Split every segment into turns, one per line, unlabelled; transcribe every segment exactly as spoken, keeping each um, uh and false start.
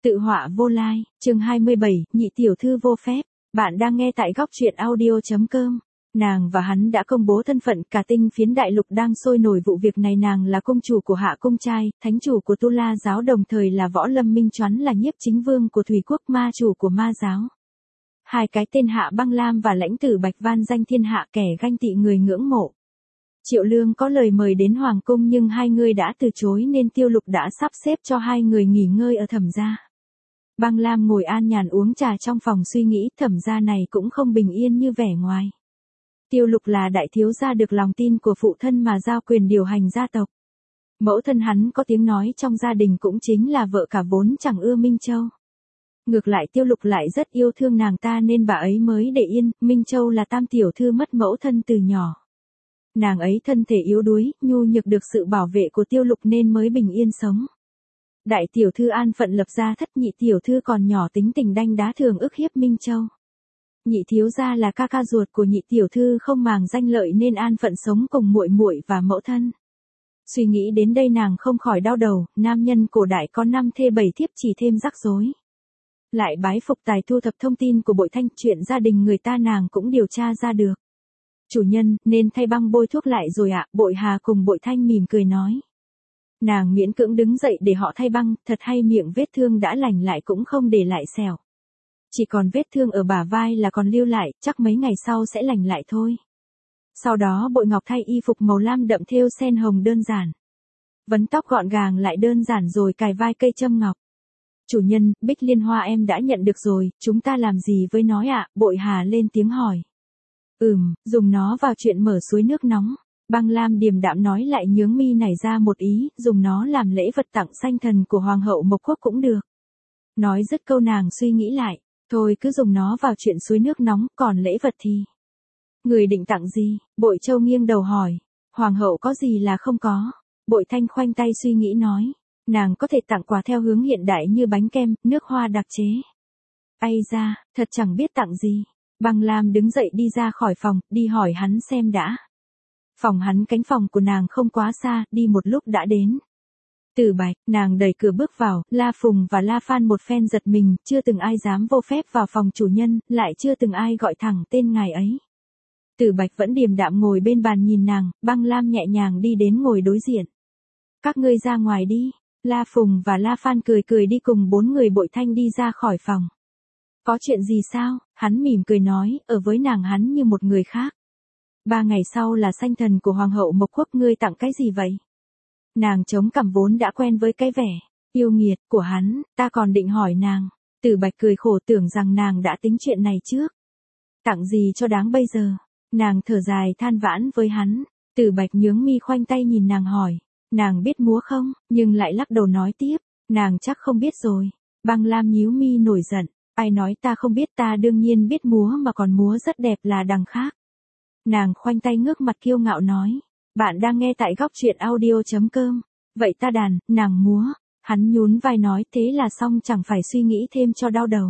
Tự họa vô lai, chương hai mươi bảy, nhị tiểu thư vô phép. Bạn đang nghe tại góc truyện audio chấm com. Nàng và hắn đã công bố thân phận, cả tinh phiến đại lục đang sôi nổi vụ việc này. Nàng là công chủ của Hạ Cung Trai, thánh chủ của Tu La giáo, đồng thời là Võ Lâm Minh Choán, là nhiếp chính vương của Thủy Quốc, ma chủ của ma giáo. Hai cái tên Hạ Băng Lam và lãnh tử Bạch van danh thiên hạ, kẻ ganh tị người ngưỡng mộ. Triệu Lương có lời mời đến hoàng cung nhưng hai người đã từ chối nên Tiêu Lục đã sắp xếp cho hai người nghỉ ngơi ở Thẩm gia. Băng Lam ngồi an nhàn uống trà trong phòng suy nghĩ, Thẩm gia này cũng không bình yên như vẻ ngoài. Tiêu Lục là đại thiếu gia được lòng tin của phụ thân mà giao quyền điều hành gia tộc. Mẫu thân hắn có tiếng nói trong gia đình, cũng chính là vợ cả vốn chẳng ưa Minh Châu. Ngược lại Tiêu Lục lại rất yêu thương nàng ta nên bà ấy mới để yên. Minh Châu là tam tiểu thư mất mẫu thân từ nhỏ. Nàng ấy thân thể yếu đuối, nhu nhược, được sự bảo vệ của Tiêu Lục nên mới bình yên sống. Đại tiểu thư an phận lập gia thất, nhị tiểu thư còn nhỏ tính tình đanh đá, thường ức hiếp Minh Châu. Nhị thiếu gia là ca ca ruột của nhị tiểu thư, không màng danh lợi nên an phận sống cùng muội muội và mẫu thân. Suy nghĩ đến đây nàng không khỏi đau đầu, nam nhân cổ đại có năm thê bảy thiếp chỉ thêm rắc rối. Lại bái phục tài thu thập thông tin của Bội Thanh, chuyện gia đình người ta nàng cũng điều tra ra được. Chủ nhân, nên thay băng bôi thuốc lại rồi ạ, Bội Hà cùng Bội Thanh mỉm cười nói. Nàng miễn cưỡng đứng dậy để họ thay băng, thật hay, miệng vết thương đã lành lại cũng không để lại sẹo. Chỉ còn vết thương ở bả vai là còn lưu lại, chắc mấy ngày sau sẽ lành lại thôi. Sau đó Bội Ngọc thay y phục màu lam đậm thêu sen hồng đơn giản. Vấn tóc gọn gàng lại đơn giản rồi cài vai cây châm ngọc. Chủ nhân, Bích Liên Hoa em đã nhận được rồi, chúng ta làm gì với nó ạ? Bội Hà lên tiếng hỏi. Ừm, dùng nó vào chuyện mở suối nước nóng. Băng Lam điềm đạm nói, lại nhướng mi nảy ra một ý, dùng nó làm lễ vật tặng sanh thần của Hoàng hậu Mộc Quốc cũng được. Nói dứt câu nàng suy nghĩ lại, thôi cứ dùng nó vào chuyện suối nước nóng, còn lễ vật thì... Người định tặng gì? Bội Châu nghiêng đầu hỏi. Hoàng hậu có gì là không có? Bội Thanh khoanh tay suy nghĩ nói. Nàng có thể tặng quà theo hướng hiện đại như bánh kem, nước hoa đặc chế. Ây da, thật chẳng biết tặng gì. Băng Lam đứng dậy đi ra khỏi phòng, đi hỏi hắn xem đã. Phòng hắn cánh phòng của nàng không quá xa, đi một lúc đã đến. Tử Bạch, nàng đẩy cửa bước vào, La Phùng và La Phan một phen giật mình, chưa từng ai dám vô phép vào phòng chủ nhân, lại chưa từng ai gọi thẳng tên ngài ấy. Tử Bạch vẫn điềm đạm ngồi bên bàn nhìn nàng, Băng Lam nhẹ nhàng đi đến ngồi đối diện. Các ngươi ra ngoài đi. La Phùng và La Phan cười cười đi cùng bốn người Bội Thanh đi ra khỏi phòng. Có chuyện gì sao? Hắn mỉm cười nói, ở với nàng hắn như một người khác. Ba ngày sau là sanh thần của Hoàng hậu Mộc Quốc, ngươi tặng cái gì vậy? Nàng chống cằm vốn đã quen với cái vẻ yêu nghiệt của hắn, ta còn định hỏi nàng. Tử Bạch cười khổ, tưởng rằng nàng đã tính chuyện này trước. Tặng gì cho đáng bây giờ? Nàng thở dài than vãn với hắn. Tử Bạch nhướng mi khoanh tay nhìn nàng hỏi. Nàng biết múa không? Nhưng lại lắc đầu nói tiếp. Nàng chắc không biết rồi. Băng Lam nhíu mi nổi giận. Ai nói ta không biết, ta đương nhiên biết múa, mà còn múa rất đẹp là đằng khác. Nàng khoanh tay ngước mặt kiêu ngạo nói. Bạn đang nghe tại góc truyện audio chấm com. Vậy ta đàn, nàng múa. Hắn nhún vai nói, thế là xong, chẳng phải suy nghĩ thêm cho đau đầu.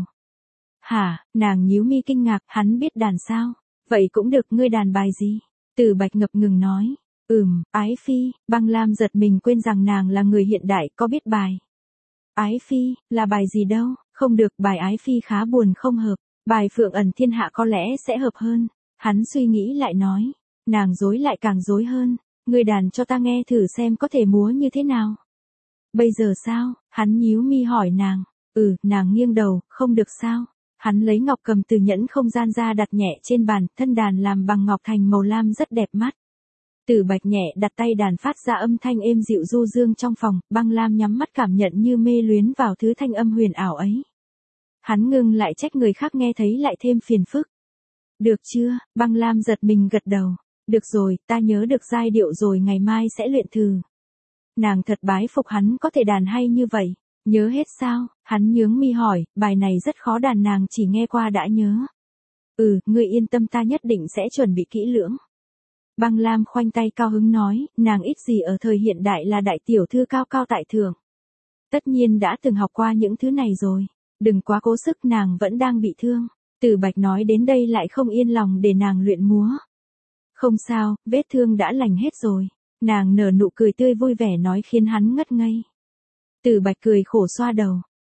Hả? Nàng nhíu mi kinh ngạc, hắn biết đàn sao? Vậy cũng được, ngươi đàn bài gì? Tử Bạch ngập ngừng nói. Ừm, Ái Phi. Băng Lam giật mình, quên rằng nàng là người hiện đại, có biết bài. Ái Phi, là bài gì đâu? Không được, bài Ái Phi khá buồn, không hợp. Bài Phượng ẩn thiên hạ có lẽ sẽ hợp hơn. Hắn suy nghĩ lại nói. Nàng dối lại càng dối hơn. Ngươi đàn cho ta nghe thử xem có thể múa như thế nào. Bây giờ sao? Hắn nhíu mi hỏi nàng. Ừ, nàng nghiêng đầu, không được sao? Hắn lấy ngọc cầm từ nhẫn không gian ra đặt nhẹ trên bàn, thân đàn làm bằng ngọc thành màu lam rất đẹp mắt. Tử Bạch nhẹ đặt tay đàn, phát ra âm thanh êm dịu du dương trong phòng, Băng Lam nhắm mắt cảm nhận như mê luyến vào thứ thanh âm huyền ảo ấy. Hắn ngưng lại, trách người khác nghe thấy lại thêm phiền phức. Được chưa? Băng Lam giật mình gật đầu. Được rồi, ta nhớ được giai điệu rồi, ngày mai sẽ luyện thử. Nàng thật bái phục hắn có thể đàn hay như vậy. Nhớ hết sao? Hắn nhướng mi hỏi, bài này rất khó đàn, nàng chỉ nghe qua đã nhớ. Ừ, ngươi yên tâm, ta nhất định sẽ chuẩn bị kỹ lưỡng. Băng Lam khoanh tay cao hứng nói, nàng ít gì ở thời hiện đại là đại tiểu thư cao cao tại thượng. Tất nhiên đã từng học qua những thứ này rồi. Đừng quá cố sức, nàng vẫn đang bị thương. Tử Bạch nói đến đây lại không yên lòng để nàng luyện múa. Không sao, vết thương đã lành hết rồi. Nàng nở nụ cười tươi vui vẻ nói, khiến hắn ngất ngây. Tử Bạch cười khổ xoa đầu.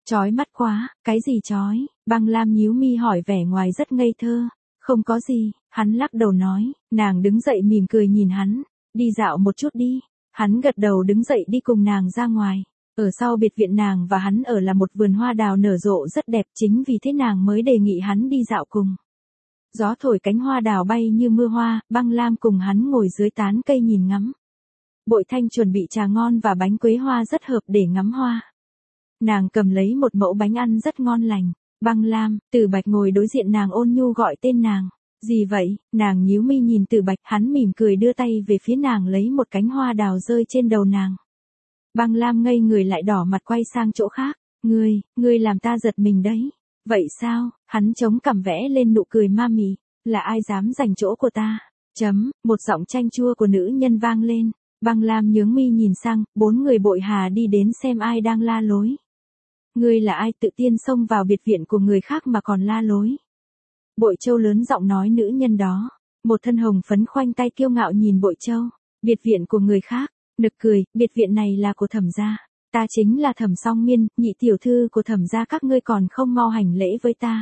Chói mắt quá, cái gì chói? Băng Lam nhíu mi hỏi vẻ ngoài rất ngây thơ. Không có gì, hắn lắc đầu nói, nàng đứng dậy mỉm cười nhìn hắn, đi dạo một chút đi. Hắn gật đầu đứng dậy đi cùng nàng ra ngoài. Ở sau biệt viện nàng và hắn ở là một vườn hoa đào nở rộ rất đẹp, chính vì thế nàng mới đề nghị hắn đi dạo cùng. Gió thổi cánh hoa đào bay như mưa hoa, Băng Lam cùng hắn ngồi dưới tán cây nhìn ngắm. Bội Thanh chuẩn bị trà ngon và bánh quế hoa rất hợp để ngắm hoa. Nàng cầm lấy một mẫu bánh ăn rất ngon lành. Băng Lam, Tử Bạch ngồi đối diện nàng ôn nhu gọi tên nàng. Gì vậy? Nàng nhíu mi nhìn Tử Bạch, hắn mỉm cười đưa tay về phía nàng lấy một cánh hoa đào rơi trên đầu nàng. Băng Lam ngây người lại đỏ mặt quay sang chỗ khác. Ngươi, ngươi làm ta giật mình đấy. Vậy sao? Hắn chống cằm vẽ lên nụ cười ma mị. Là ai dám giành chỗ của ta? Chấm, một giọng chanh chua của nữ nhân vang lên. Băng Lam nhướng mi nhìn sang, bốn người Bội Hà đi đến xem ai đang la lối. Ngươi là ai tự tiên xông vào biệt viện của người khác mà còn la lối? Bội Châu lớn giọng nói nữ nhân đó. Một thân hồng phấn khoanh tay kiêu ngạo nhìn Bội Châu. Biệt viện của người khác, nực cười, biệt viện này là của Thẩm gia. Ta chính là Thẩm Song Miên, nhị tiểu thư của Thẩm gia, các ngươi còn không mau hành lễ với ta.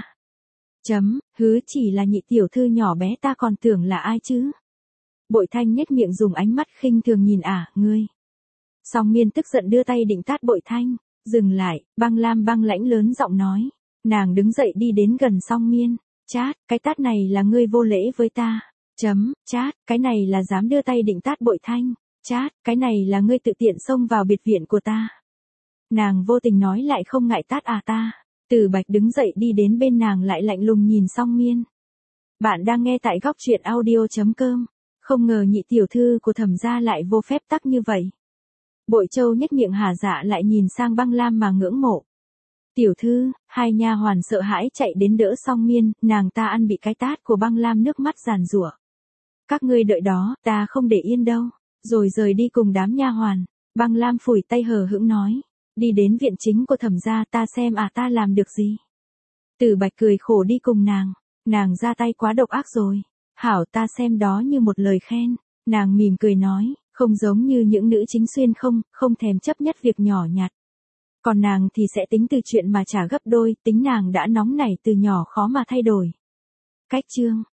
Chấm, hứ chỉ là nhị tiểu thư nhỏ bé, ta còn tưởng là ai chứ? Bội Thanh nhếch miệng dùng ánh mắt khinh thường nhìn ả, ngươi. Song Miên tức giận đưa tay định tát Bội Thanh. Dừng lại, Băng Lam băng lãnh lớn giọng nói. Nàng đứng dậy đi đến gần Song Miên. Chát, cái tát này là ngươi vô lễ với ta. Chấm, chát, cái này là dám đưa tay định tát Bội Thanh. Chát, cái này là ngươi tự tiện xông vào biệt viện của ta. Nàng vô tình nói lại không ngại tát à ta. Tử Bạch đứng dậy đi đến bên nàng lại lạnh lùng nhìn Song Miên. Bạn đang nghe tại góc truyện audio.com. Không ngờ nhị tiểu thư của Thẩm gia lại vô phép tắc như vậy. Bội Châu nhếch miệng hả dạ lại nhìn sang Băng Lam mà ngưỡng mộ. Tiểu thư, hai nha hoàn sợ hãi chạy đến đỡ Song Miên, nàng ta ăn bị cái tát của Băng Lam nước mắt giàn giụa. Các ngươi đợi đó, ta không để yên đâu. Rồi rời đi cùng đám nha hoàn. Băng Lam phủi tay hờ hững nói. Đi đến viện chính của Thẩm gia, ta xem à ta làm được gì. Tử Bạch cười khổ đi cùng nàng. Nàng ra tay quá độc ác rồi. Hảo, ta xem đó như một lời khen. Nàng mỉm cười nói, không giống như những nữ chính xuyên không, không thèm chấp nhất việc nhỏ nhặt. Còn nàng thì sẽ tính từ chuyện mà trả gấp đôi, tính nàng đã nóng nảy từ nhỏ khó mà thay đổi. Cách chương